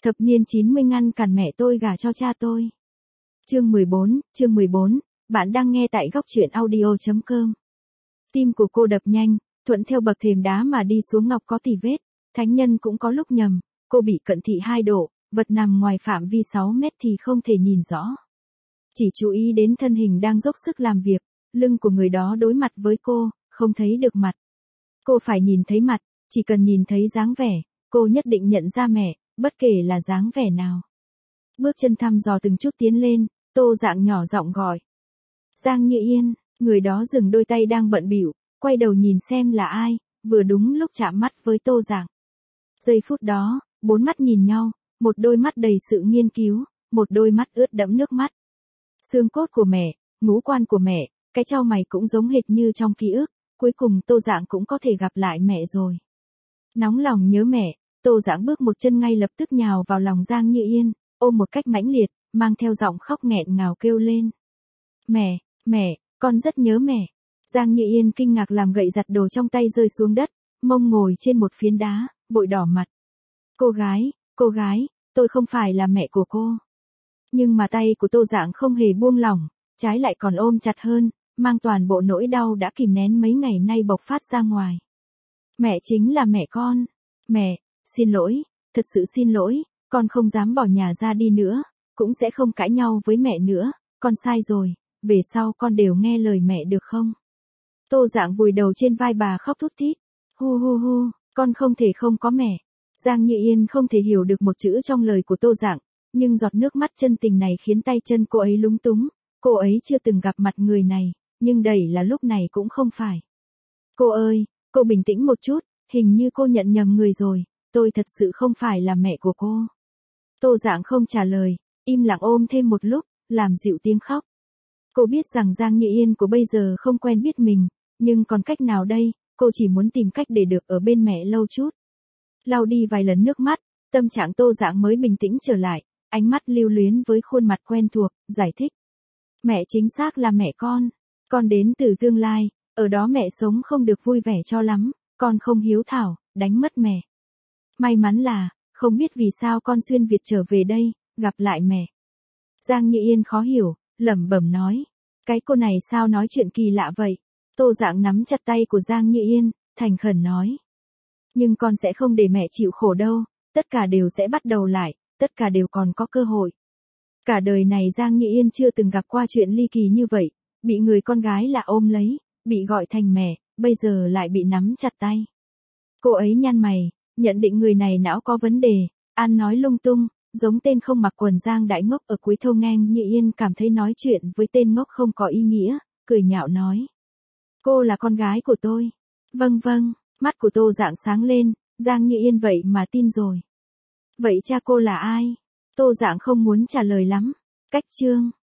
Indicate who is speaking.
Speaker 1: Thập niên 90 ngăn cản mẹ tôi gả cho cha tôi. Chương 14, bạn đang nghe tại góc truyện audio.com. Tim của cô đập nhanh, thuận theo bậc thềm đá mà đi xuống ngọc có tì vết, thánh nhân cũng có lúc nhầm, cô bị cận thị 2 độ, vật nằm ngoài phạm vi 6 mét thì không thể nhìn rõ. Chỉ chú ý đến thân hình đang dốc sức làm việc, lưng của người đó đối mặt với cô, không thấy được mặt. Cô phải nhìn thấy mặt, chỉ cần nhìn thấy dáng vẻ, cô nhất định nhận ra mẹ, bất kể là dáng vẻ nào. Bước chân thăm dò từng chút tiến lên, Tô Dạng nhỏ giọng gọi. Giang Như Yên, người đó dừng đôi tay đang bận bịu, quay đầu nhìn xem là ai, vừa đúng lúc chạm mắt với Tô Dạng. Giây phút đó, 4 mắt nhìn nhau, một đôi mắt đầy sự nghiên cứu, một đôi mắt ướt đẫm nước mắt. Xương cốt của mẹ, ngũ quan của mẹ, cái chau mày cũng giống hệt như trong ký ức, cuối cùng Tô Dạng cũng có thể gặp lại mẹ rồi. Nóng lòng nhớ mẹ, Tô Dạng bước một chân ngay lập tức nhào vào lòng Giang Như Yên, ôm một cách mãnh liệt, mang theo giọng khóc nghẹn ngào kêu lên. Mẹ, con rất nhớ mẹ. Giang Như Yên kinh ngạc làm gậy giặt đồ trong tay rơi xuống đất, mông ngồi trên một phiến đá, vội đỏ mặt. Cô gái, tôi không phải là mẹ của cô. Nhưng mà tay của Tô Dạng không hề buông lỏng, trái lại còn ôm chặt hơn, mang toàn bộ nỗi đau đã kìm nén mấy ngày nay bộc phát ra ngoài. Mẹ chính là mẹ con. Mẹ, xin lỗi, thật sự xin lỗi, con không dám bỏ nhà ra đi nữa, cũng sẽ không cãi nhau với mẹ nữa, con sai rồi, về sau con đều nghe lời mẹ được không? Tô Dạng vùi đầu trên vai bà khóc thút thít. Hu, con không thể không có mẹ. Giang Như Yên không thể hiểu được một chữ trong lời của Tô Dạng, nhưng giọt nước mắt chân tình này khiến tay chân cô ấy lúng túng, cô ấy chưa từng gặp mặt người này, nhưng đẩy là lúc này cũng không phải. Cô ơi, cô bình tĩnh một chút, hình như cô nhận nhầm người rồi, tôi thật sự không phải là mẹ của cô. Tô Dạng không trả lời, im lặng ôm thêm một lúc, làm dịu tiếng khóc. Cô biết rằng Giang Như Yên của bây giờ không quen biết mình, nhưng còn cách nào đây, cô chỉ muốn tìm cách để được ở bên mẹ lâu chút. Lau đi vài lần nước mắt, tâm trạng Tô Dạng mới bình tĩnh trở lại, ánh mắt lưu luyến với khuôn mặt quen thuộc, giải thích. Mẹ chính xác là mẹ con đến từ tương lai, ở đó mẹ sống không được vui vẻ cho lắm, con không hiếu thảo, đánh mất mẹ. May mắn là, không biết vì sao con xuyên Việt trở về đây, gặp lại mẹ. Giang Như Yên khó hiểu, lẩm bẩm nói. Cái cô này sao nói chuyện kỳ lạ vậy? Tô Dạng nắm chặt tay của Giang Như Yên, thành khẩn nói. Nhưng con sẽ không để mẹ chịu khổ đâu, tất cả đều sẽ bắt đầu lại, tất cả đều còn có cơ hội. Cả đời này Giang Như Yên chưa từng gặp qua chuyện ly kỳ như vậy, bị người con gái là ôm lấy, bị gọi thành mẹ, bây giờ lại bị nắm chặt tay. Cô ấy nhăn mày, nhận định người này não có vấn đề, ăn nói lung tung, giống tên không mặc quần Giang Đại Ngốc ở cuối thâu ngang. Như Yên cảm thấy nói chuyện với tên ngốc không có ý nghĩa, cười nhạo nói. Cô là con gái của tôi. Vâng, mắt của Tô Dạng sáng lên, Giang Như Yên vậy mà tin rồi. Vậy cha cô là ai? Tô Dạng không muốn trả lời lắm. Cách chương.